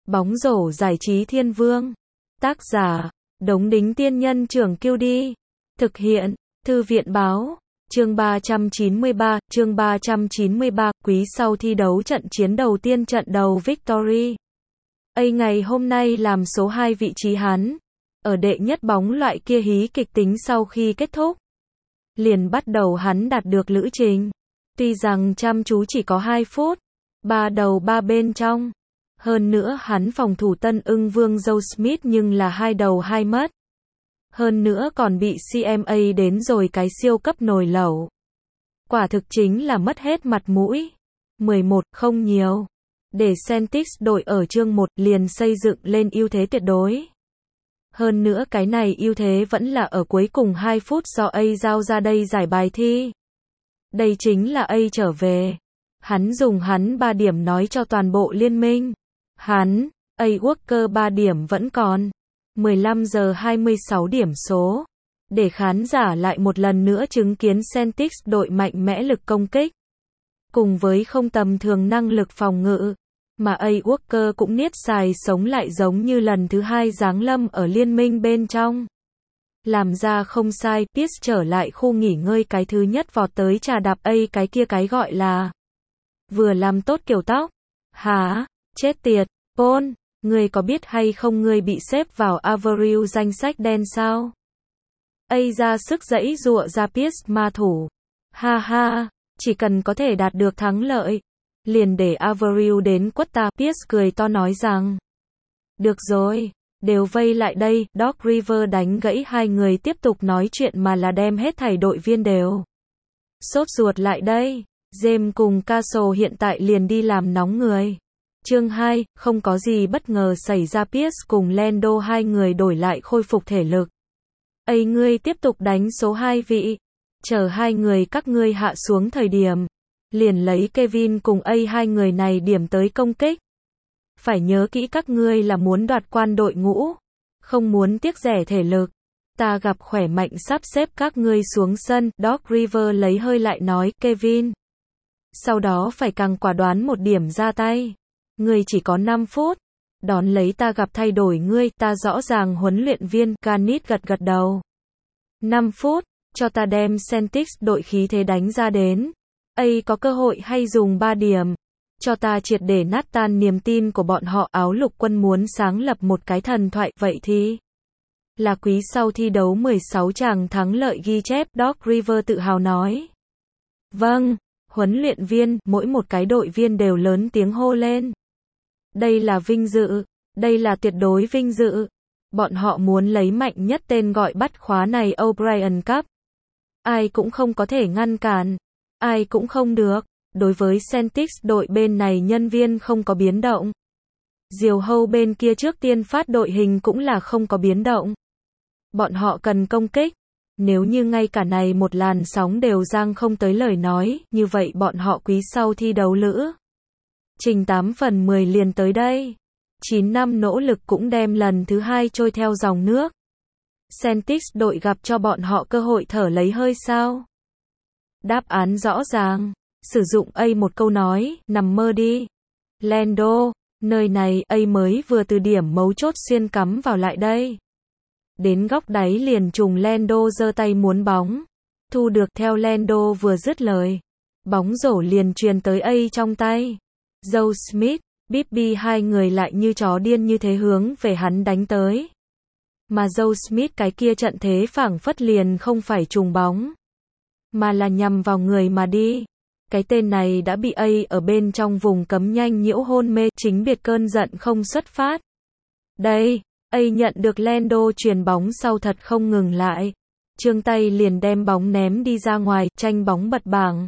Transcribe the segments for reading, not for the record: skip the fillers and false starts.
Bóng rổ giải trí thiên vương. Tác giả, Đống Đính Tiên Nhân Trưởng QD. Thực hiện, Thư viện Báo. Chương 393, quý sau thi đấu trận chiến đầu tiên trận đầu Victory. Ngày hôm nay làm số 2 vị trí hắn. Ở đệ nhất bóng loại kia hí kịch tính sau khi kết thúc. Liền bắt đầu hắn đạt được lữ trình. Tuy rằng chăm chú chỉ có 2 phút. 3 đầu 3 bên trong. Hơn nữa hắn phòng thủ tân ưng vương Joe Smith nhưng là 2 đầu 2 mất. Hơn nữa còn bị CMA đến rồi cái siêu cấp nồi lẩu. Quả thực chính là mất hết mặt mũi. 11 không nhiều. Để Celtics đội ở chương 1 liền xây dựng lên ưu thế tuyệt đối. Hơn nữa cái này ưu thế vẫn là ở cuối cùng 2 phút do A giao ra đây giải bài thi. Đây chính là A trở về. Hắn dùng hắn 3 điểm nói cho toàn bộ liên minh. Hắn, A Walker 3 điểm vẫn còn. 15 giờ 26 điểm số. Để khán giả lại một lần nữa chứng kiến Celtics đội mạnh mẽ lực công kích. Cùng với không tầm thường năng lực phòng ngự. Mà A Walker cũng niết xài sống lại giống như lần thứ 2 giáng lâm ở liên minh bên trong. Làm ra không sai, Pierce trở lại khu nghỉ ngơi cái thứ nhất vọt tới trà đạp A cái kia cái gọi là. Vừa làm tốt kiểu tóc. Hả? Chết tiệt, Paul, ngươi có biết hay không ngươi bị xếp vào Avril danh sách đen sao? A ra sức giãy giụa ra Pierce ma thủ. Ha ha, chỉ cần có thể đạt được thắng lợi. Liền để Avril đến quất ta, Pierce cười to nói rằng. Được rồi, đều vây lại đây, Doc River đánh gãy hai người tiếp tục nói chuyện mà là đem hết thảy đội viên đều. Sốt ruột lại đây, James cùng Castle hiện tại liền đi làm nóng người. Chương 2, không có gì bất ngờ xảy ra Pierce cùng Lando hai người đổi lại khôi phục thể lực. Ngươi tiếp tục đánh số 2 vị. Chờ hai người các ngươi hạ xuống thời điểm. Liền lấy Kevin cùng hai người này điểm tới công kích. Phải nhớ kỹ các ngươi là muốn đoạt quan đội ngũ. Không muốn tiếc rẻ thể lực. Ta gặp khỏe mạnh sắp xếp các ngươi xuống sân. Doc River lấy hơi lại nói Kevin. Sau đó phải càng quả đoán một điểm ra tay. Ngươi chỉ có 5 phút. Đón lấy ta gặp thay đổi ngươi. Ta rõ ràng huấn luyện viên Garnett gật gật đầu. 5 phút. Cho ta đem Celtics đội khí thế đánh ra đến. Có cơ hội hay dùng 3 điểm. Cho ta triệt để nát tan niềm tin của bọn họ. Áo lục quân muốn sáng lập một cái thần thoại. Vậy thì là quý sau thi đấu 16 chàng thắng lợi ghi chép. Doc River tự hào nói. Vâng, huấn luyện viên, mỗi một cái đội viên đều lớn tiếng hô lên. Đây là vinh dự, đây là tuyệt đối vinh dự. Bọn họ muốn lấy mạnh nhất tên gọi bắt khóa này O'Brien Cup. Ai cũng không có thể ngăn cản. Ai cũng không được. Đối với Celtics đội bên này nhân viên không có biến động. Diều hâu bên kia trước tiên phát đội hình cũng là không có biến động. Bọn họ cần công kích. Nếu như ngay cả này một làn sóng đều giang không tới lời nói, như vậy bọn họ quý sau thi đấu lữ. Trình 8/10 liền tới đây. 9 năm nỗ lực cũng đem lần thứ 2 trôi theo dòng nước. Celtics đội gặp cho bọn họ cơ hội thở lấy hơi sao? Đáp án rõ ràng. Sử dụng một câu nói, nằm mơ đi. Lando, nơi này mới vừa từ điểm mấu chốt xuyên cắm vào lại đây. Đến góc đáy liền trùng Lando giơ tay muốn bóng. Thu được theo Lando vừa dứt lời. Bóng rổ liền truyền tới trong tay. Joe Smith, Bibby hai người lại như chó điên như thế hướng về hắn đánh tới. Mà Joe Smith cái kia trận thế phảng phất liền không phải trùng bóng. Mà là nhằm vào người mà đi. Cái tên này đã bị ở bên trong vùng cấm nhanh nhiễu hôn mê, chính biệt cơn giận không xuất phát. Đây, nhận được Lando truyền bóng sau thật không ngừng lại. Trương tay liền đem bóng ném đi ra ngoài, tranh bóng bật bảng.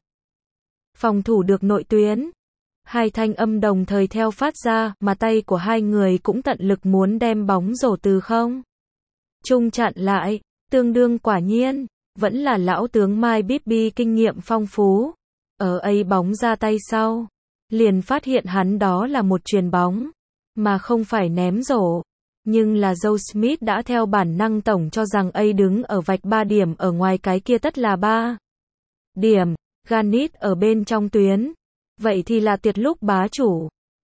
Phòng thủ được nội tuyến. Hai thanh âm đồng thời theo phát ra, mà tay của hai người cũng tận lực muốn đem bóng rổ từ không trung chặn lại, tương đương quả nhiên, vẫn là lão tướng Mike Bibby kinh nghiệm phong phú. Ở bóng ra tay sau, liền phát hiện hắn đó là một chuyền bóng, mà không phải ném rổ. Nhưng là Joe Smith đã theo bản năng tổng cho rằng đứng ở vạch 3 điểm ở ngoài cái kia tất là 3 điểm, Garnett ở bên trong tuyến. Vậy thì là tuyệt lúc bá chủ.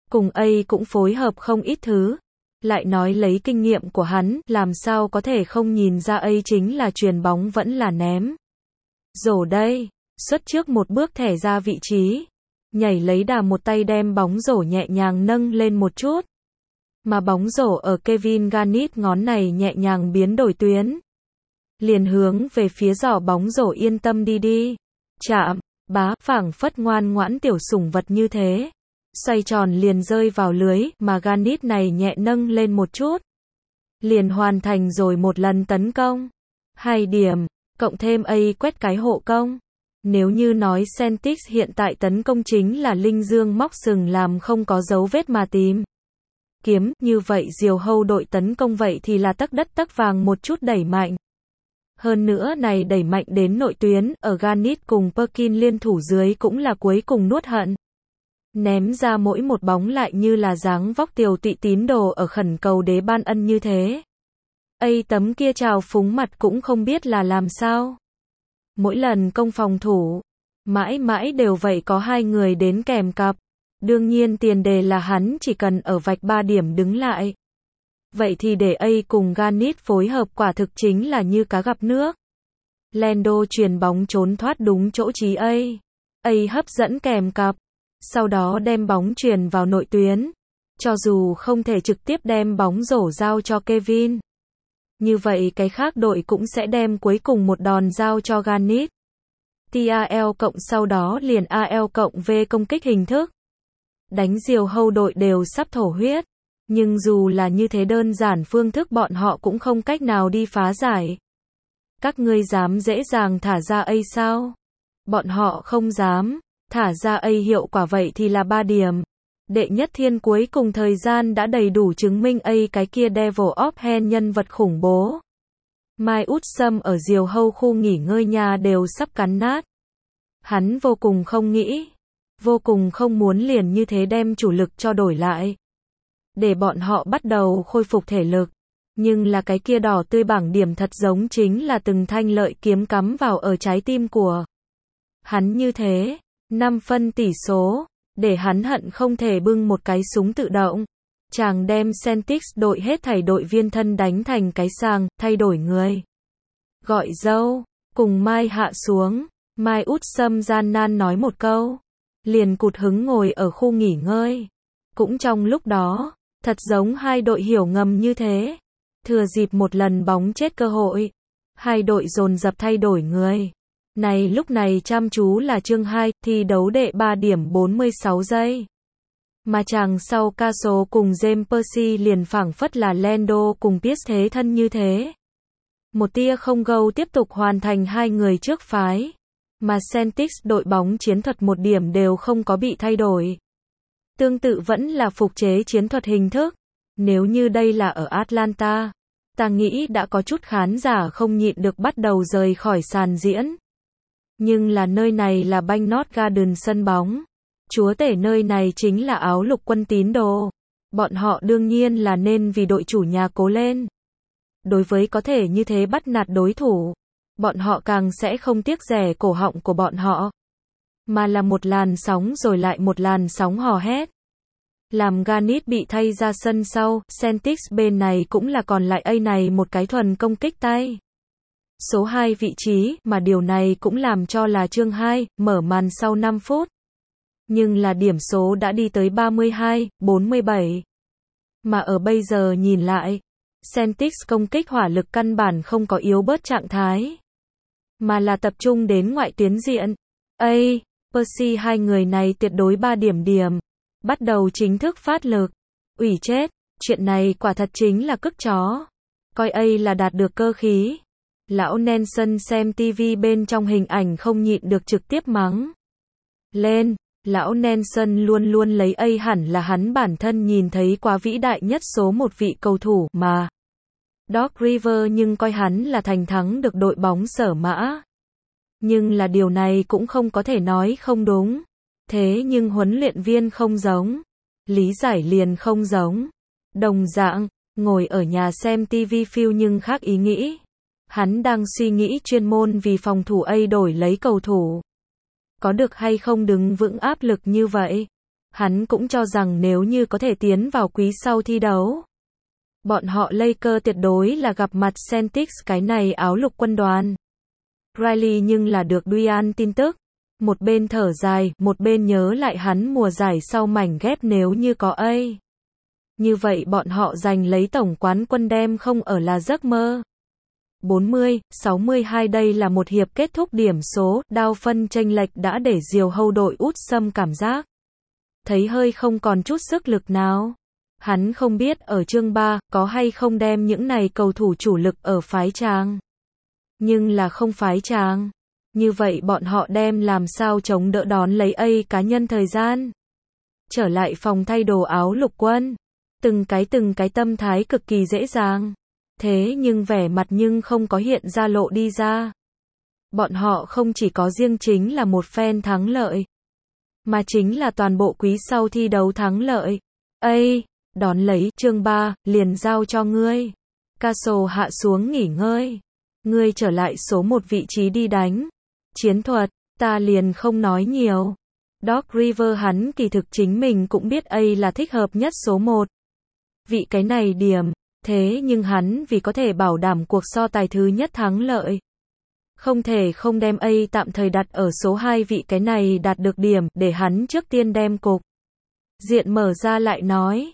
Cùng A cũng phối hợp không ít thứ. Lại nói lấy kinh nghiệm của hắn, làm sao có thể không nhìn ra A chính là chuyền bóng vẫn là ném. Rổ đây, xuất trước một bước thẻ ra vị trí. Nhảy lấy đà một tay đem bóng rổ nhẹ nhàng nâng lên một chút. Mà bóng rổ ở Kevin Garnett ngón này nhẹ nhàng biến đổi tuyến. Liền hướng về phía giỏ bóng rổ yên tâm đi. Chạm, bá, phảng phất ngoan ngoãn tiểu sủng vật như thế. Xoay tròn liền rơi vào lưới, mà Garnett này nhẹ nâng lên một chút. Liền hoàn thành rồi một lần tấn công. 2 điểm, cộng thêm A quét cái hộ công. Nếu như nói Celtics hiện tại tấn công chính là linh dương móc sừng làm không có dấu vết mà tìm kiếm, như vậy diều hâu đội tấn công vậy thì là tấc đất tấc vàng một chút đẩy mạnh. Hơn nữa này đẩy mạnh đến nội tuyến, ở Garnett cùng Perkins liên thủ dưới cũng là cuối cùng nuốt hận. Ném ra mỗi một bóng lại như là dáng vóc tiều tụy tín đồ ở khẩn cầu đế ban ân như thế. A tấm kia trào phúng mặt cũng không biết là làm sao. Mỗi lần công phòng thủ, mãi mãi đều vậy có 2 người đến kèm cặp. Đương nhiên tiền đề là hắn chỉ cần ở vạch 3 điểm đứng lại. Vậy thì để A cùng Garnett phối hợp quả thực chính là như cá gặp nước. Lando chuyền bóng trốn thoát đúng chỗ trí A. A hấp dẫn kèm cặp. Sau đó đem bóng chuyền vào nội tuyến. Cho dù không thể trực tiếp đem bóng rổ giao cho Kevin. Như vậy cái khác đội cũng sẽ đem cuối cùng một đòn giao cho Garnett. TAL cộng sau đó liền AL cộng V công kích hình thức. Đánh diều hâu đội đều sắp thổ huyết. Nhưng dù là như thế đơn giản phương thức bọn họ cũng không cách nào đi phá giải. Các ngươi dám dễ dàng thả ra A sao? Bọn họ không dám. Thả ra A hiệu quả vậy thì là 3 điểm. Đệ nhất thiên cuối cùng thời gian đã đầy đủ chứng minh A cái kia Devil of Hand nhân vật khủng bố. Mai út sâm ở diều hâu khu nghỉ ngơi nhà đều sắp cắn nát. Hắn vô cùng không nghĩ. Vô cùng không muốn liền như thế đem chủ lực cho đổi lại. Để bọn họ bắt đầu khôi phục thể lực. Nhưng là cái kia đỏ tươi bảng điểm thật giống chính là từng thanh lợi kiếm cắm vào ở trái tim của hắn như thế. 5 phân tỷ số. Để hắn hận không thể bưng một cái súng tự động. Chàng đem Celtics đội hết thảy đội viên thân đánh thành cái sàng, thay đổi người. Gọi dâu, cùng Mai hạ xuống. Mai út sâm gian nan nói một câu. Liền cụt hứng ngồi ở khu nghỉ ngơi. Cũng trong lúc đó, thật giống 2 đội hiểu ngầm như thế. Thừa dịp một lần bóng chết cơ hội. 2 đội dồn dập thay đổi người. Này lúc này chăm chú là chương 2, thi đấu đệ 3 điểm 46 giây. Mà chàng sau Caso cùng James Percy liền phảng phất là Lando cùng Pierce thế thân như thế. Một tia không gâu tiếp tục hoàn thành 2 người trước phái. Mà Celtics đội bóng chiến thuật một điểm đều không có bị thay đổi. Tương tự vẫn là phục chế chiến thuật hình thức. Nếu như đây là ở Atlanta, ta nghĩ đã có chút khán giả không nhịn được bắt đầu rời khỏi sàn diễn. Nhưng là nơi này là Banknote Garden sân bóng. Chúa tể nơi này chính là áo lục quân tín đồ. Bọn họ đương nhiên là nên vì đội chủ nhà cố lên. Đối với có thể như thế bắt nạt đối thủ, bọn họ càng sẽ không tiếc rẻ cổ họng của bọn họ. Mà là một làn sóng rồi lại một làn sóng hò hét. Làm Garnett bị thay ra sân sau, Celtics bên này cũng là còn lại A này một cái thuần công kích tay. Số 2 vị trí, mà điều này cũng làm cho là chương 2, mở màn sau 5 phút. Nhưng là điểm số đã đi tới 32-47. Mà ở bây giờ nhìn lại, Celtics công kích hỏa lực căn bản không có yếu bớt trạng thái. Mà là tập trung đến ngoại tuyến diện. A, Percy 2 người này tuyệt đối 3 điểm. Bắt đầu chính thức phát lực. Ủy chết, chuyện này quả thật chính là cức chó. Coi A là đạt được cơ khí. Lão Nelson xem TV bên trong hình ảnh không nhịn được trực tiếp mắng lên. Lão Nelson luôn luôn lấy A hẳn là hắn bản thân nhìn thấy quá vĩ đại nhất số một vị cầu thủ mà. Doc Rivers nhưng coi hắn là thành thắng được đội bóng Sở Mã. Nhưng là điều này cũng không có thể nói không đúng. Thế nhưng huấn luyện viên không giống. Lý giải liền không giống. Đồng dạng, ngồi ở nhà xem TV phiêu nhưng khác ý nghĩ. Hắn đang suy nghĩ chuyên môn vì phòng thủ A đổi lấy cầu thủ. Có được hay không đứng vững áp lực như vậy? Hắn cũng cho rằng nếu như có thể tiến vào quý sau thi đấu, bọn họ Lakers tuyệt đối là gặp mặt Celtics cái này áo lục quân đoàn. Riley nhưng là được Dwayne tin tức. Một bên thở dài, một bên nhớ lại hắn mùa giải sau mảnh ghép nếu như có A. Như vậy bọn họ giành lấy tổng quán quân đem không ở là giấc mơ. 40-62 đây là một hiệp kết thúc điểm số, đao phân chênh lệch đã để diều hâu đội út sâm cảm giác. Thấy hơi không còn chút sức lực nào. Hắn không biết ở chương 3 có hay không đem những này cầu thủ chủ lực ở phái tràng. Nhưng là không phái tràng. Như vậy bọn họ đem làm sao chống đỡ đón lấy A cá nhân thời gian. Trở lại phòng thay đồ áo lục quân. Từng cái tâm thái cực kỳ dễ dàng. Thế nhưng vẻ mặt nhưng không có hiện ra lộ đi ra. Bọn họ không chỉ có riêng chính là một phen thắng lợi, mà chính là toàn bộ quý sau thi đấu thắng lợi. Đón lấy, chương 3, liền giao cho ngươi. Castle hạ xuống nghỉ ngơi. Ngươi trở lại số 1 vị trí đi đánh. Chiến thuật, ta liền không nói nhiều. Doc Rivers hắn kỳ thực chính mình cũng biết A là thích hợp nhất số 1. Vị cái này điểm, thế nhưng hắn vì có thể bảo đảm cuộc so tài thứ nhất thắng lợi. Không thể không đem A tạm thời đặt ở số 2 vị cái này đạt được điểm để hắn trước tiên đem cục diện mở ra lại nói.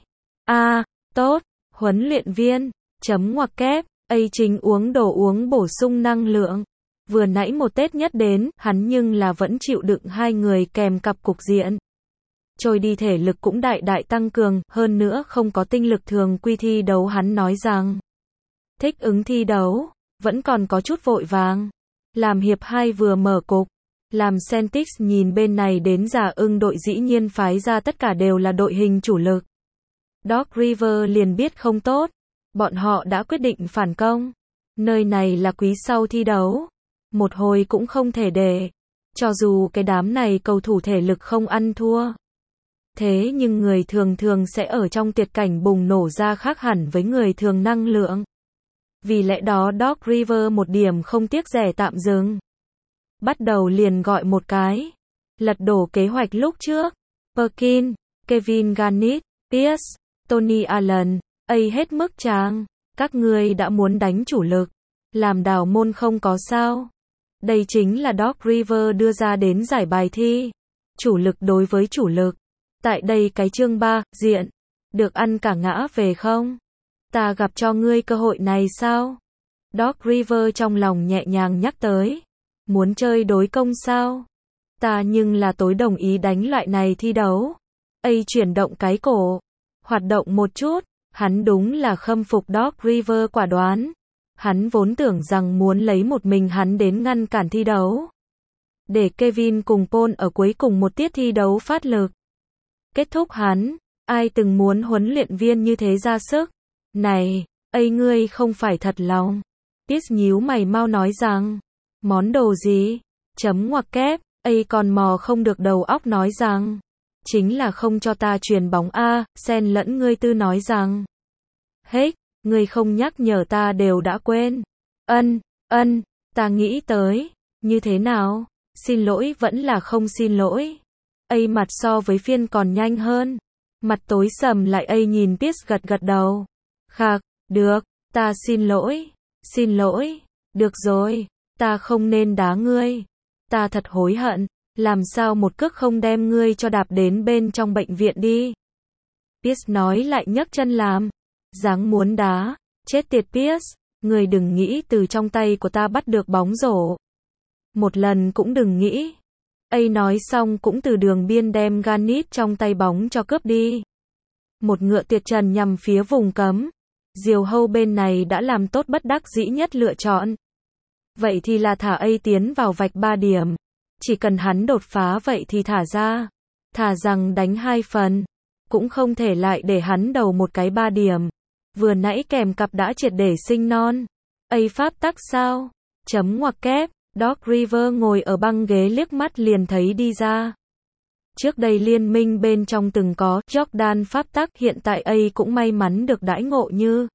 Tốt, huấn luyện viên, chấm ngoặc kép, A chính uống đồ uống bổ sung năng lượng. Vừa nãy một Tết nhất đến, hắn nhưng là vẫn chịu đựng hai người kèm cặp cục diện. Trôi đi thể lực cũng đại đại tăng cường, hơn nữa không có tinh lực thường quy thi đấu hắn nói rằng. Thích ứng thi đấu, vẫn còn có chút vội vàng. Làm hiệp 2 vừa mở cục, làm Celtics nhìn bên này đến già ưng đội dĩ nhiên phái ra tất cả đều là đội hình chủ lực. Doc Rivers liền biết không tốt, bọn họ đã quyết định phản công. Nơi này là quý sau thi đấu, một hồi cũng không thể để, cho dù cái đám này cầu thủ thể lực không ăn thua. Thế nhưng người thường thường sẽ ở trong tuyệt cảnh bùng nổ ra khác hẳn với người thường năng lượng. Vì lẽ đó Doc Rivers một điểm không tiếc rẻ tạm dừng. Bắt đầu liền gọi một cái. Lật đổ kế hoạch lúc trước. Perkins, Kevin Garnett, Pierce, Tony Allen, A hết mức chàng. Các ngươi đã muốn đánh chủ lực. Làm đảo môn không có sao. Đây chính là Doc Rivers đưa ra đến giải bài thi. Chủ lực đối với chủ lực. Tại đây cái chương 3, diện. Được ăn cả ngã về không? Ta gặp cho ngươi cơ hội này sao? Doc Rivers trong lòng nhẹ nhàng nhắc tới. Muốn chơi đối công sao? Ta nhưng là tối đồng ý đánh loại này thi đấu. A chuyển động cái cổ. Hoạt động một chút. Hắn đúng là khâm phục Doc Rivers quả đoán. Hắn vốn tưởng rằng muốn lấy một mình hắn đến ngăn cản thi đấu. Để Kevin cùng Paul ở cuối cùng một tiết thi đấu phát lực. Kết thúc hắn. Ai từng muốn huấn luyện viên như thế ra sức? Này, A ngươi không phải thật lòng. Pierce nhíu mày mau nói rằng. Món đồ gì? Chấm ngoặc kép. A còn mò không được đầu óc nói rằng. Chính là không cho ta truyền bóng A. Xen lẫn ngươi tư nói rằng. Hết, ngươi không nhắc nhở ta đều đã quên. Ta nghĩ tới. Như thế nào? Xin lỗi vẫn là không xin lỗi. A mặt so với phiên còn nhanh hơn. Mặt tối sầm lại A nhìn Pierce gật đầu. Khạc, được, ta xin lỗi, được rồi, ta không nên đá ngươi. Ta thật hối hận, làm sao một cước không đem ngươi cho đạp đến bên trong bệnh viện đi. Pierce nói lại nhấc chân làm. Dáng muốn đá, chết tiệt Pierce, ngươi đừng nghĩ từ trong tay của ta bắt được bóng rổ. Một lần cũng đừng nghĩ. A nói xong cũng từ đường biên đem Garnett trong tay bóng cho cướp đi. Một ngựa tuyệt trần nhằm phía vùng cấm. Diều hâu bên này đã làm tốt bất đắc dĩ nhất lựa chọn. Vậy thì là thả A tiến vào vạch 3 điểm. Chỉ cần hắn đột phá vậy thì thả ra. Thả rằng đánh 2 phần. Cũng không thể lại để hắn đầu một cái 3 điểm. Vừa nãy kèm cặp đã triệt để sinh non. A pháp tắc sao? Chấm ngoặc kép. Doc Rivers ngồi ở băng ghế liếc mắt liền thấy đi ra. Trước đây liên minh bên trong từng có Jordan pháp tắc, hiện tại A cũng may mắn được đãi ngộ như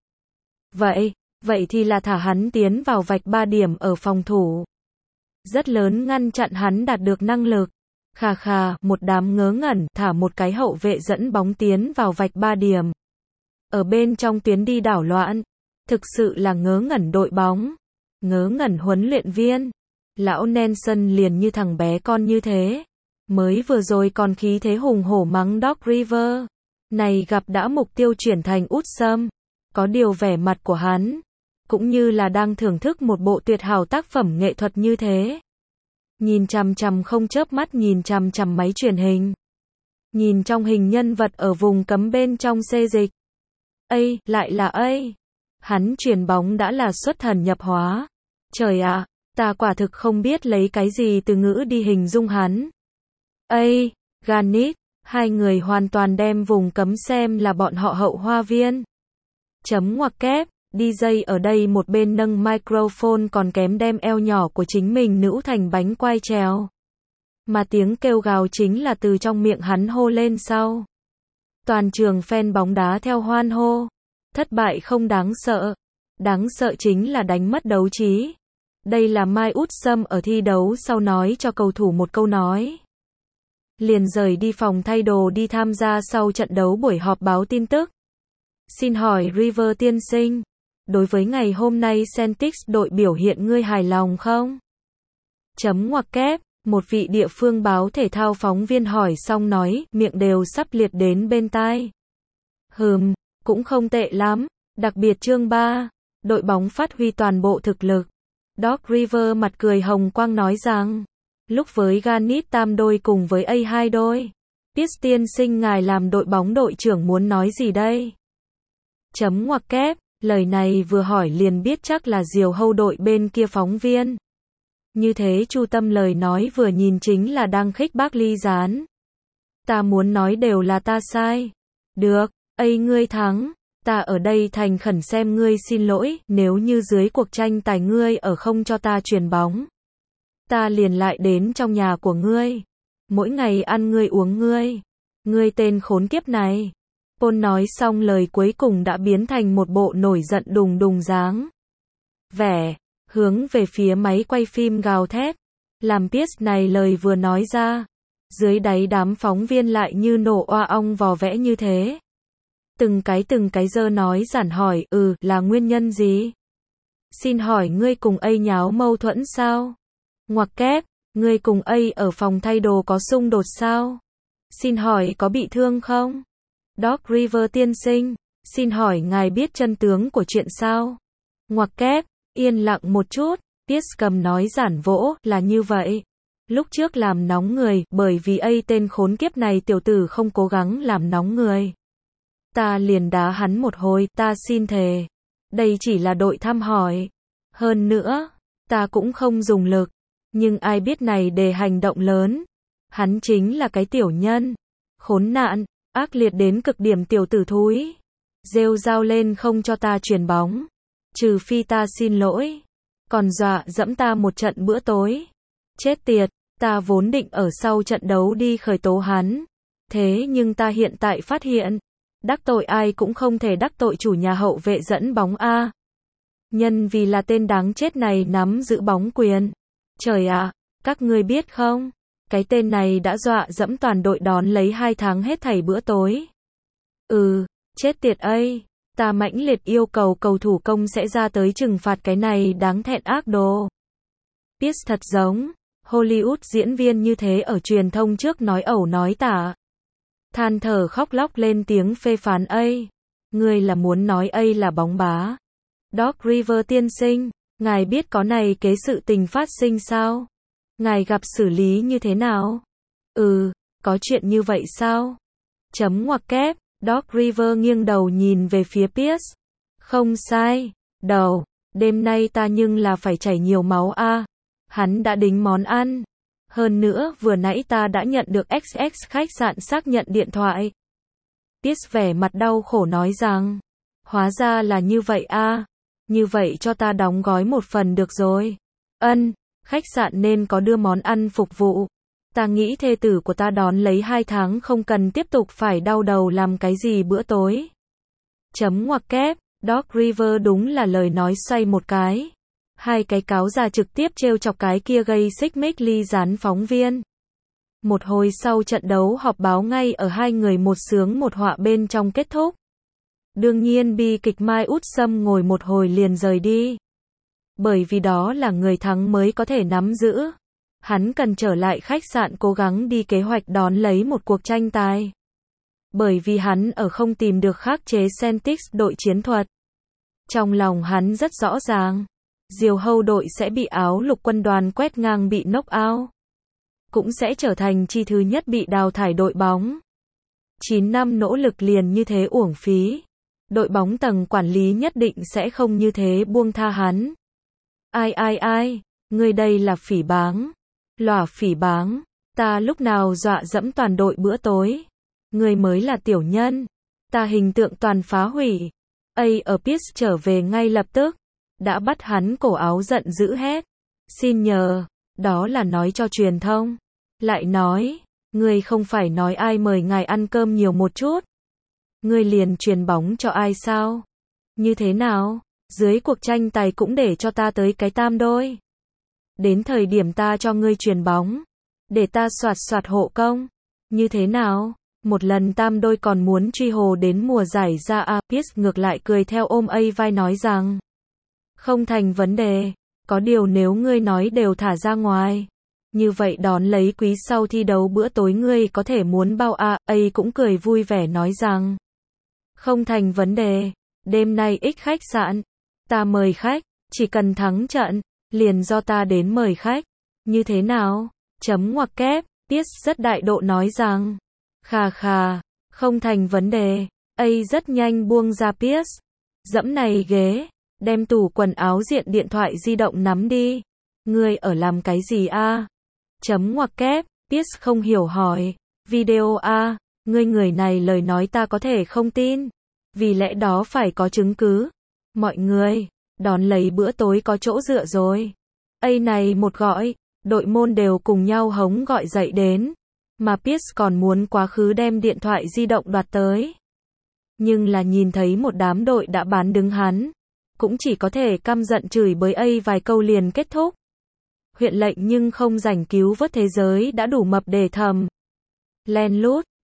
vậy thì là thả hắn tiến vào vạch 3 điểm ở phòng thủ. Rất lớn ngăn chặn hắn đạt được năng lực. Khà khà, một đám ngớ ngẩn, thả một cái hậu vệ dẫn bóng tiến vào vạch 3 điểm. Ở bên trong tuyến đi đảo loạn. Thực sự là ngớ ngẩn đội bóng. Ngớ ngẩn huấn luyện viên. Lão Nelson liền như thằng bé con như thế. Mới vừa rồi còn khí thế hùng hổ mắng Doc River. Này gặp đã mục tiêu chuyển thành út sâm. Có điều vẻ mặt của hắn, cũng như là đang thưởng thức một bộ tuyệt hảo tác phẩm nghệ thuật như thế. Nhìn chằm chằm không chớp mắt, nhìn chằm chằm máy truyền hình. Nhìn trong hình nhân vật ở vùng cấm bên trong xê dịch. Ây, lại là Ây. Hắn truyền bóng đã là xuất thần nhập hóa. Trời ạ, ta quả thực không biết lấy cái gì từ ngữ đi hình dung hắn. Ây, Ganit, hai người hoàn toàn đem vùng cấm xem là bọn họ hậu hoa viên. Chấm ngoặc kép, DJ ở đây một bên nâng microphone còn kém đem eo nhỏ của chính mình nữu thành bánh quai trèo. Mà tiếng kêu gào chính là từ trong miệng hắn hô lên sau. Toàn trường fan bóng đá theo hoan hô. Thất bại không đáng sợ. Đáng sợ chính là đánh mất đấu trí. Đây là Mai Út Sâm ở thi đấu sau nói cho cầu thủ một câu nói. Liền rời đi phòng thay đồ đi tham gia sau trận đấu buổi họp báo tin tức. Xin hỏi River tiên sinh, đối với ngày hôm nay Celtics đội biểu hiện ngươi hài lòng không? Chấm ngoặc kép, một vị địa phương báo thể thao phóng viên hỏi xong nói, miệng đều sắp liệt đến bên tai. Cũng không tệ lắm, đặc biệt chương 3, đội bóng phát huy toàn bộ thực lực. Doc River mặt cười hồng quang nói rằng, lúc với Ganit tam đôi cùng với A hai đôi. Pierce tiên sinh ngài làm đội bóng đội trưởng muốn nói gì đây? Chấm ngoặc kép, lời này vừa hỏi liền biết chắc là diều hâu đội bên kia phóng viên. Như thế chu tâm lời nói vừa nhìn chính là đang khích bác ly gián. Ta muốn nói đều là ta sai. Được, ngươi thắng. Ta ở đây thành khẩn xem ngươi xin lỗi, nếu như dưới cuộc tranh tài ngươi ở không cho ta chuyền bóng. Ta liền lại đến trong nhà của ngươi. Mỗi ngày ăn ngươi uống ngươi. Ngươi tên khốn kiếp này. Paul nói xong lời cuối cùng đã biến thành một bộ nổi giận đùng đùng dáng vẻ, hướng về phía máy quay phim gào thét. Làm Pierce này lời vừa nói ra, dưới đáy đám phóng viên lại như nổ oa ong vò vẽ như thế. Từng cái giơ nói giản hỏi, là nguyên nhân gì? Xin hỏi ngươi cùng A nháo mâu thuẫn sao? Ngoặc kép, ngươi cùng A ở phòng thay đồ có xung đột sao? Xin hỏi có bị thương không? Doc River tiên sinh, xin hỏi ngài biết chân tướng của chuyện sao? Ngoặc kép, yên lặng một chút, Pierce cầm nói giản vỗ, là như vậy. Lúc trước làm nóng người, bởi vì A tên khốn kiếp này tiểu tử không cố gắng làm nóng người. Ta liền đá hắn một hồi, ta xin thề. Đây chỉ là đội thăm hỏi. Hơn nữa, ta cũng không dùng lực. Nhưng ai biết này để hành động lớn. Hắn chính là cái tiểu nhân. Khốn nạn, ác liệt đến cực điểm tiểu tử thúi. Rêu rao lên không cho ta chuyền bóng. Trừ phi ta xin lỗi. Còn dọa dẫm ta một trận bữa tối. Chết tiệt, ta vốn định ở sau trận đấu đi khởi tố hắn. Thế nhưng ta hiện tại phát hiện. Đắc tội ai cũng không thể đắc tội chủ nhà hậu vệ dẫn bóng A. Nhân vì là tên đáng chết này nắm giữ bóng quyền. Trời ạ, các ngươi biết không? Cái tên này đã dọa dẫm toàn đội đón lấy 2 tháng hết thảy bữa tối. Chết tiệt ấy. Ta mãnh liệt yêu cầu cầu thủ công sẽ ra tới trừng phạt cái này đáng thẹn ác đồ. Pierce thật giống Hollywood diễn viên như thế ở truyền thông trước nói ẩu nói tả. Than thở khóc lóc lên tiếng phê phán A. Ngươi là muốn nói A là bóng bá. Doc River tiên sinh, ngài biết có này kế sự tình phát sinh sao? Ngài gặp xử lý như thế nào? Có chuyện như vậy sao? Chấm ngoặc kép, Doc River nghiêng đầu nhìn về phía Pierce. Không sai, đầu, đêm nay ta nhưng là phải chảy nhiều máu a. Hắn đã đính món ăn. Hơn nữa, vừa nãy ta đã nhận được XX khách sạn xác nhận điện thoại. Pierce vẻ mặt đau khổ nói rằng, hóa ra là như vậy a. Như vậy cho ta đóng gói một phần được rồi. Khách sạn nên có đưa món ăn phục vụ. Ta nghĩ thê tử của ta đón lấy 2 tháng không cần tiếp tục phải đau đầu làm cái gì bữa tối. Chấm ngoặc kép, Doc River đúng là lời nói xoay một cái. 2 cái cáo già trực tiếp trêu chọc cái kia gây xích mích ly gián phóng viên. Một hồi sau trận đấu họp báo ngay ở hai người một sướng một họa bên trong kết thúc. Đương nhiên bi kịch Mai Út Sâm ngồi một hồi liền rời đi. Bởi vì đó là người thắng mới có thể nắm giữ. Hắn cần trở lại khách sạn cố gắng đi kế hoạch đón lấy một cuộc tranh tài. Bởi vì hắn ở không tìm được khắc chế Celtics đội chiến thuật. Trong lòng hắn rất rõ ràng, diều hâu đội sẽ bị áo lục quân đoàn quét ngang bị knock out. Cũng sẽ trở thành chi thứ nhất bị đào thải đội bóng. 9 năm nỗ lực liền như thế uổng phí. Đội bóng tầng quản lý nhất định sẽ không như thế buông tha hắn. Ai, ngươi đây là phỉ báng. Lòa phỉ báng, ta lúc nào dọa dẫm toàn đội bữa tối. Ngươi mới là tiểu nhân. Ta hình tượng toàn phá hủy. Ở Pierce trở về ngay lập tức. Đã bắt hắn cổ áo giận dữ hét. Xin nhờ, đó là nói cho truyền thông. Lại nói, ngươi không phải nói ai mời ngài ăn cơm nhiều một chút. Ngươi liền truyền bóng cho ai sao? Như thế nào? Dưới cuộc tranh tài cũng để cho ta tới cái tam đôi. Đến thời điểm ta cho ngươi truyền bóng. Để ta soạt hộ công. Như thế nào? Một lần tam đôi còn muốn truy hồ đến mùa giải ra Pierce ngược lại cười theo ôm vai nói rằng. Không thành vấn đề. Có điều nếu ngươi nói đều thả ra ngoài. Như vậy đón lấy quý sau thi đấu bữa tối ngươi có thể muốn bao cũng cười vui vẻ nói rằng. Không thành vấn đề. Đêm nay khách sạn. Ta mời khách. Chỉ cần thắng trận. Liền do ta đến mời khách. Như thế nào? Chấm ngoặc kép. Pierce rất đại độ nói rằng. Khà. Không thành vấn đề. Rất nhanh buông ra Pierce. Dẫm này ghế. Đem tủ quần áo diện điện thoại di động nắm đi. Ngươi ở làm cái gì Chấm ngoặc kép. Pierce không hiểu hỏi. Video ngươi người này lời nói ta có thể không tin. Vì lẽ đó phải có chứng cứ. Mọi người, đón lấy bữa tối có chỗ dựa rồi. Này một gọi, đội môn đều cùng nhau hống gọi dậy đến. Mà Pierce còn muốn quá khứ đem điện thoại di động đoạt tới. Nhưng là nhìn thấy một đám đội đã bán đứng hắn. Cũng chỉ có thể căm giận chửi bới vài câu liền kết thúc. Huyện lệnh nhưng không rảnh cứu vớt thế giới đã đủ mập để thầm. Len lút,